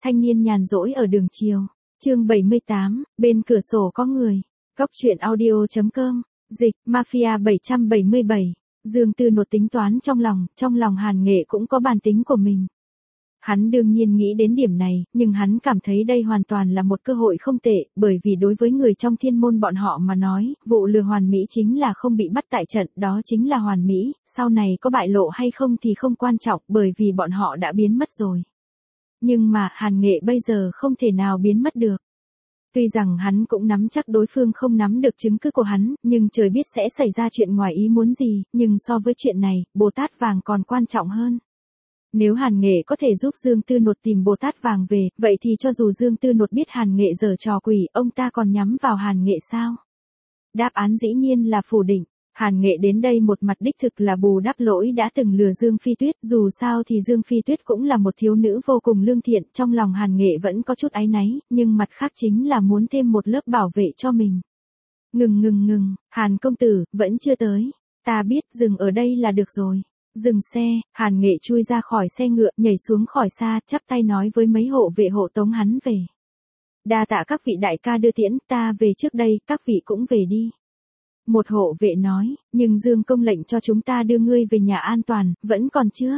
Thanh niên nhàn rỗi ở đường chiều. Chương 78, bên cửa sổ có người. Góc truyện audio.com. Dịch, Mafia 777. Dương Tư Nột tính toán trong lòng Hàn Nghệ cũng có bản tính của mình. Hắn đương nhiên nghĩ đến điểm này, nhưng hắn cảm thấy đây hoàn toàn là một cơ hội không tệ, bởi vì đối với người trong thiên môn bọn họ mà nói, vụ lừa hoàn mỹ chính là không bị bắt tại trận, đó chính là hoàn mỹ, sau này có bại lộ hay không thì không quan trọng, bởi vì bọn họ đã biến mất rồi. Nhưng mà, Hàn Nghệ bây giờ không thể nào biến mất được. Tuy rằng hắn cũng nắm chắc đối phương không nắm được chứng cứ của hắn, nhưng trời biết sẽ xảy ra chuyện ngoài ý muốn gì, nhưng so với chuyện này, Bồ Tát vàng còn quan trọng hơn. Nếu Hàn Nghệ có thể giúp Dương Tư Nột tìm Bồ Tát vàng về, vậy thì cho dù Dương Tư Nột biết Hàn Nghệ giở trò quỷ, ông ta còn nhắm vào Hàn Nghệ sao? Đáp án dĩ nhiên là phủ định. Hàn Nghệ đến đây một mặt đích thực là bù đắp lỗi đã từng lừa Dương Phi Tuyết, dù sao thì Dương Phi Tuyết cũng là một thiếu nữ vô cùng lương thiện, trong lòng Hàn Nghệ vẫn có chút áy náy, nhưng mặt khác chính là muốn thêm một lớp bảo vệ cho mình. Ngừng, Hàn công tử, vẫn chưa tới. Ta biết, dừng ở đây là được rồi. Dừng xe, Hàn Nghệ chui ra khỏi xe ngựa, nhảy xuống khỏi xa, chắp tay nói với mấy hộ vệ hộ tống hắn về. Đa tạ các vị đại ca đưa tiễn, ta về trước đây, các vị cũng về đi. Một hộ vệ nói, nhưng Dương công lệnh cho chúng ta đưa ngươi về nhà an toàn, vẫn còn chưa?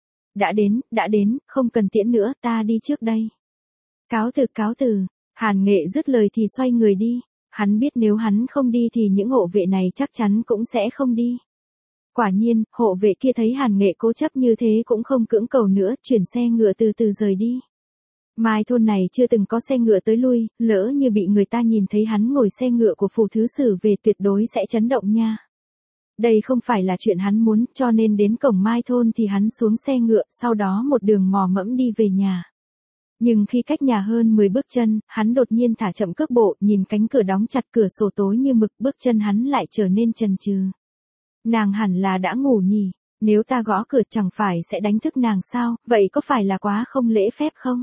Đã đến, không cần tiễn nữa, ta đi trước đây. Cáo từ, Hàn Nghệ dứt lời thì xoay người đi, hắn biết nếu hắn không đi thì những hộ vệ này chắc chắn cũng sẽ không đi. Quả nhiên, hộ vệ kia thấy Hàn Nghệ cố chấp như thế cũng không cưỡng cầu nữa, chuyển xe ngựa từ từ rời đi. Mai thôn này chưa từng có xe ngựa tới lui, lỡ như bị người ta nhìn thấy hắn ngồi xe ngựa của phù thứ sử về tuyệt đối sẽ chấn động nha. Đây không phải là chuyện hắn muốn, cho nên đến cổng Mai thôn thì hắn xuống xe ngựa, sau đó một đường mò mẫm đi về nhà. Nhưng khi cách nhà hơn 10 bước chân, hắn đột nhiên thả chậm cước bộ, nhìn cánh cửa đóng chặt, cửa sổ tối như mực, bước chân hắn lại trở nên chần chừ. Nàng hẳn là đã ngủ nhỉ, nếu ta gõ cửa chẳng phải sẽ đánh thức nàng sao, vậy có phải là quá không lễ phép không?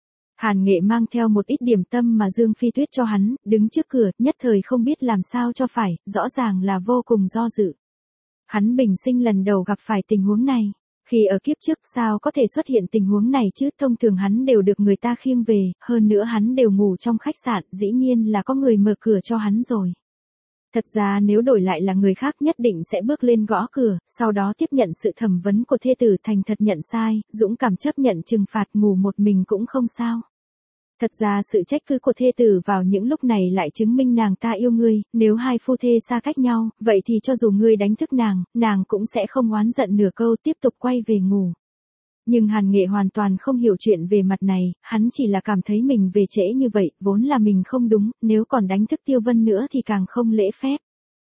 Hàn Nghệ mang theo một ít điểm tâm mà Dương Phi Tuyết cho hắn, đứng trước cửa, nhất thời không biết làm sao cho phải, rõ ràng là vô cùng do dự. Hắn bình sinh lần đầu gặp phải tình huống này, khi ở kiếp trước sao có thể xuất hiện tình huống này chứ, thông thường hắn đều được người ta khiêng về, hơn nữa hắn đều ngủ trong khách sạn, dĩ nhiên là có người mở cửa cho hắn rồi. Thật ra nếu đổi lại là người khác nhất định sẽ bước lên gõ cửa, sau đó tiếp nhận sự thẩm vấn của thê tử, thành thật nhận sai, dũng cảm chấp nhận trừng phạt, ngủ một mình cũng không sao. Thật ra sự trách cứ của thê tử vào những lúc này lại chứng minh nàng ta yêu ngươi, nếu hai phu thê xa cách nhau, vậy thì cho dù ngươi đánh thức nàng cũng sẽ không oán giận nửa câu, tiếp tục quay về ngủ. Nhưng Hàn Nghệ hoàn toàn không hiểu chuyện về mặt này, hắn chỉ là cảm thấy mình về trễ như vậy, vốn là mình không đúng, nếu còn đánh thức Tiêu Vân nữa thì càng không lễ phép.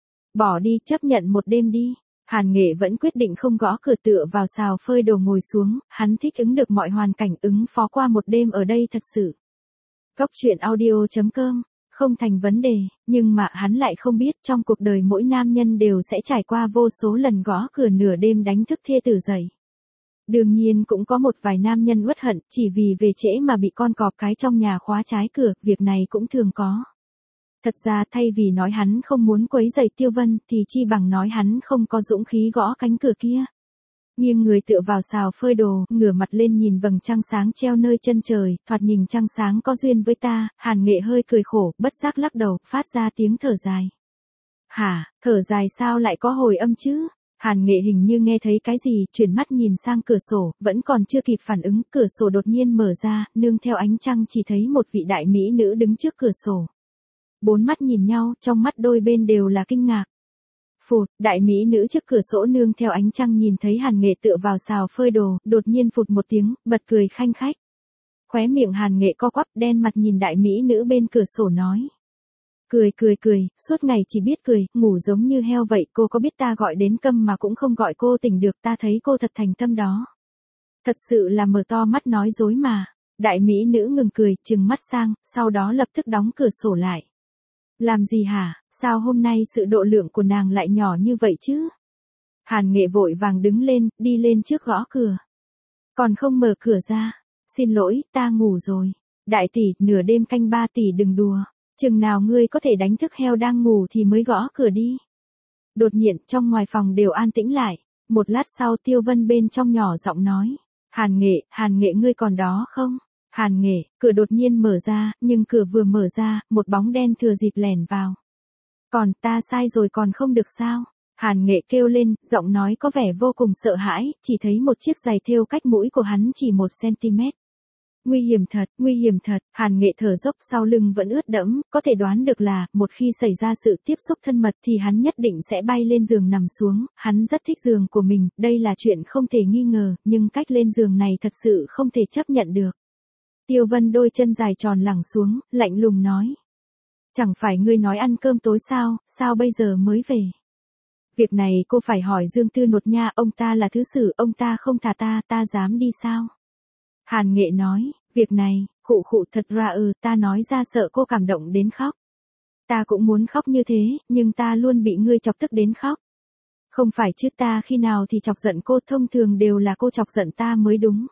Bỏ đi, chấp nhận một đêm đi. Hàn Nghệ vẫn quyết định không gõ cửa, tựa vào xào phơi đồ ngồi xuống, hắn thích ứng được mọi hoàn cảnh, ứng phó qua một đêm ở đây thật sự. Góc truyện audio.com, không thành vấn đề, nhưng mà hắn lại không biết trong cuộc đời mỗi nam nhân đều sẽ trải qua vô số lần gõ cửa nửa đêm đánh thức thê tử dậy. Đương nhiên cũng có một vài nam nhân uất hận, chỉ vì về trễ mà bị con cọp cái trong nhà khóa trái cửa, việc này cũng thường có. Thật ra thay vì nói hắn không muốn quấy rầy Tiêu Vân, thì chi bằng nói hắn không có dũng khí gõ cánh cửa kia. Nghiêng người tựa vào xào phơi đồ, ngửa mặt lên nhìn vầng trăng sáng treo nơi chân trời, thoạt nhìn trăng sáng có duyên với ta, Hàn Nghệ hơi cười khổ, bất giác lắc đầu, phát ra tiếng thở dài. Hả, thở dài sao lại có hồi âm chứ? Hàn Nghệ hình như nghe thấy cái gì, chuyển mắt nhìn sang cửa sổ, vẫn còn chưa kịp phản ứng, cửa sổ đột nhiên mở ra, nương theo ánh trăng chỉ thấy một vị đại mỹ nữ đứng trước cửa sổ. Bốn mắt nhìn nhau, trong mắt đôi bên đều là kinh ngạc. Phụt, đại mỹ nữ trước cửa sổ nương theo ánh trăng nhìn thấy Hàn Nghệ tựa vào xào phơi đồ, đột nhiên phụt một tiếng, bật cười khanh khách. Khóe miệng Hàn Nghệ co quắp, đen mặt nhìn đại mỹ nữ bên cửa sổ nói. Cười, suốt ngày chỉ biết cười, ngủ giống như heo vậy, cô có biết ta gọi đến câm mà cũng không gọi cô tỉnh được, ta thấy cô thật thành tâm đó. Thật sự là mở to mắt nói dối mà. Đại mỹ nữ ngừng cười, trừng mắt sang, sau đó lập tức đóng cửa sổ lại. Làm gì hả, sao hôm nay sự độ lượng của nàng lại nhỏ như vậy chứ? Hàn Nghệ vội vàng đứng lên, đi lên trước gõ cửa. Còn không mở cửa ra. Xin lỗi, ta ngủ rồi. Đại tỷ, nửa đêm canh 3 tỷ đừng đùa. Chừng nào ngươi có thể đánh thức heo đang ngủ thì mới gõ cửa đi. Đột nhiên, trong ngoài phòng đều an tĩnh lại. Một lát sau Tiêu Vân bên trong nhỏ giọng nói. Hàn Nghệ ngươi còn đó không? Hàn Nghệ, cửa đột nhiên mở ra, nhưng cửa vừa mở ra, một bóng đen thừa dịp lẻn vào. Còn ta sai rồi còn không được sao? Hàn Nghệ kêu lên, giọng nói có vẻ vô cùng sợ hãi, chỉ thấy một chiếc giày thêu cách mũi của hắn chỉ 1 cm. Nguy hiểm thật, Hàn Nghệ thở dốc sau lưng vẫn ướt đẫm, có thể đoán được là, một khi xảy ra sự tiếp xúc thân mật thì hắn nhất định sẽ bay lên giường nằm xuống, hắn rất thích giường của mình, đây là chuyện không thể nghi ngờ, nhưng cách lên giường này thật sự không thể chấp nhận được. Tiêu Vân đôi chân dài tròn lẳng xuống, lạnh lùng nói. Chẳng phải ngươi nói ăn cơm tối sao bây giờ mới về? Việc này cô phải hỏi Dương Tư Nột nha, ông ta là thứ sử, ông ta không thả ta dám đi sao? Hàn Nghệ nói, việc này, khụ thật ra ta nói ra sợ cô cảm động đến khóc. Ta cũng muốn khóc như thế, nhưng ta luôn bị ngươi chọc tức đến khóc. Không phải chứ, ta khi nào thì chọc giận cô, thông thường đều là cô chọc giận ta mới đúng.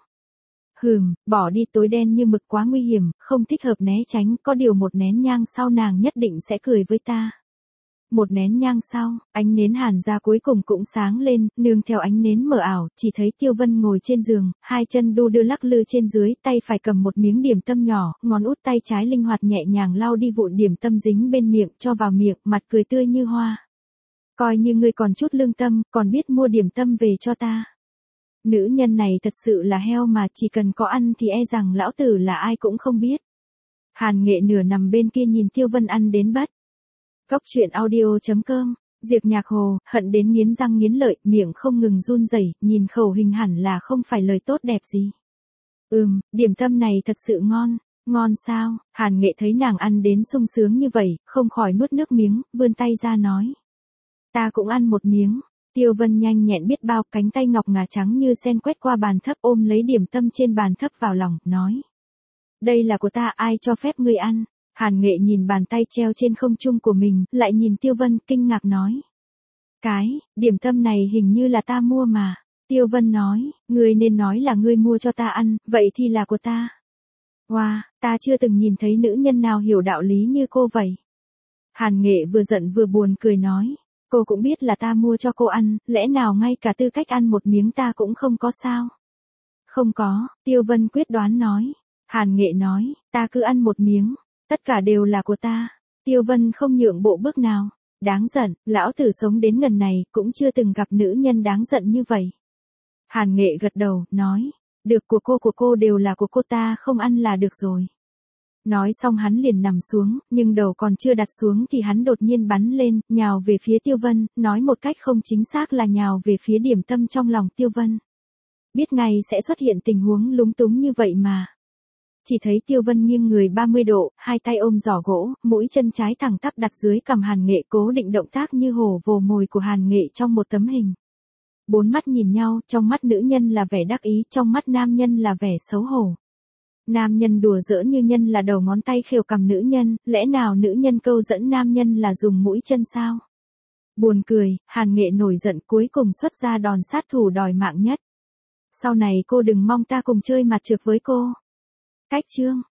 Bỏ đi, tối đen như mực quá nguy hiểm, không thích hợp né tránh, có điều một nén nhang sau nàng nhất định sẽ cười với ta. Một nén nhang sau, ánh nến Hàn gia cuối cùng cũng sáng lên, nương theo ánh nến mờ ảo, chỉ thấy Tiêu Vân ngồi trên giường, hai chân đu đưa lắc lư trên dưới, tay phải cầm một miếng điểm tâm nhỏ, ngón út tay trái linh hoạt nhẹ nhàng lau đi vụn điểm tâm dính bên miệng, cho vào miệng, mặt cười tươi như hoa. Coi như ngươi còn chút lương tâm, còn biết mua điểm tâm về cho ta. Nữ nhân này thật sự là heo mà, chỉ cần có ăn thì e rằng lão tử là ai cũng không biết. Hàn Nghệ nửa nằm bên kia nhìn Tiêu Vân ăn đến bất. Cốc truyện audio.com, Diệp Nhạc Hồ, hận đến nghiến răng nghiến lợi, miệng không ngừng run rẩy, nhìn khẩu hình hẳn là không phải lời tốt đẹp gì. Điểm tâm này thật sự ngon sao? Hàn Nghệ thấy nàng ăn đến sung sướng như vậy, không khỏi nuốt nước miếng, vươn tay ra nói. Ta cũng ăn một miếng. Tiêu Vân nhanh nhẹn biết bao, cánh tay ngọc ngà trắng như sen quét qua bàn thấp, ôm lấy điểm tâm trên bàn thấp vào lòng, nói. Đây là của ta, ai cho phép ngươi ăn? Hàn Nghệ nhìn bàn tay treo trên không trung của mình, lại nhìn Tiêu Vân, kinh ngạc nói. Điểm tâm này hình như là ta mua mà. Tiêu Vân nói, ngươi nên nói là ngươi mua cho ta ăn, vậy thì là của ta. Wow, ta chưa từng nhìn thấy nữ nhân nào hiểu đạo lý như cô vậy. Hàn Nghệ vừa giận vừa buồn cười nói. Cô cũng biết là ta mua cho cô ăn, lẽ nào ngay cả tư cách ăn một miếng ta cũng không có sao? Không có, Tiêu Vân quyết đoán nói. Hàn Nghệ nói, ta cứ ăn một miếng, tất cả đều là của ta. Tiêu Vân không nhượng bộ bước nào. Đáng giận, lão tử sống đến gần này, cũng chưa từng gặp nữ nhân đáng giận như vậy. Hàn Nghệ gật đầu, nói, được, của cô đều là của cô, ta không ăn là được rồi. Nói xong hắn liền nằm xuống, nhưng đầu còn chưa đặt xuống thì hắn đột nhiên bắn lên, nhào về phía Tiêu Vân, nói một cách không chính xác là nhào về phía điểm tâm trong lòng Tiêu Vân. Biết ngay sẽ xuất hiện tình huống lúng túng như vậy mà. Chỉ thấy Tiêu Vân nghiêng người 30 độ, hai tay ôm giỏ gỗ, mũi chân trái thẳng tắp đặt dưới cằm Hàn Nghệ, cố định động tác như hổ vồ mồi của Hàn Nghệ trong một tấm hình. Bốn mắt nhìn nhau, trong mắt nữ nhân là vẻ đắc ý, trong mắt nam nhân là vẻ xấu hổ. Nam nhân đùa giỡn như nhân là đầu ngón tay khều cằm nữ nhân, lẽ nào nữ nhân câu dẫn nam nhân là dùng mũi chân sao? Buồn cười, Hàn Nghệ nổi giận cuối cùng xuất ra đòn sát thủ đòi mạng nhất. Sau này cô đừng mong ta cùng chơi mặt trược với cô. Cách chương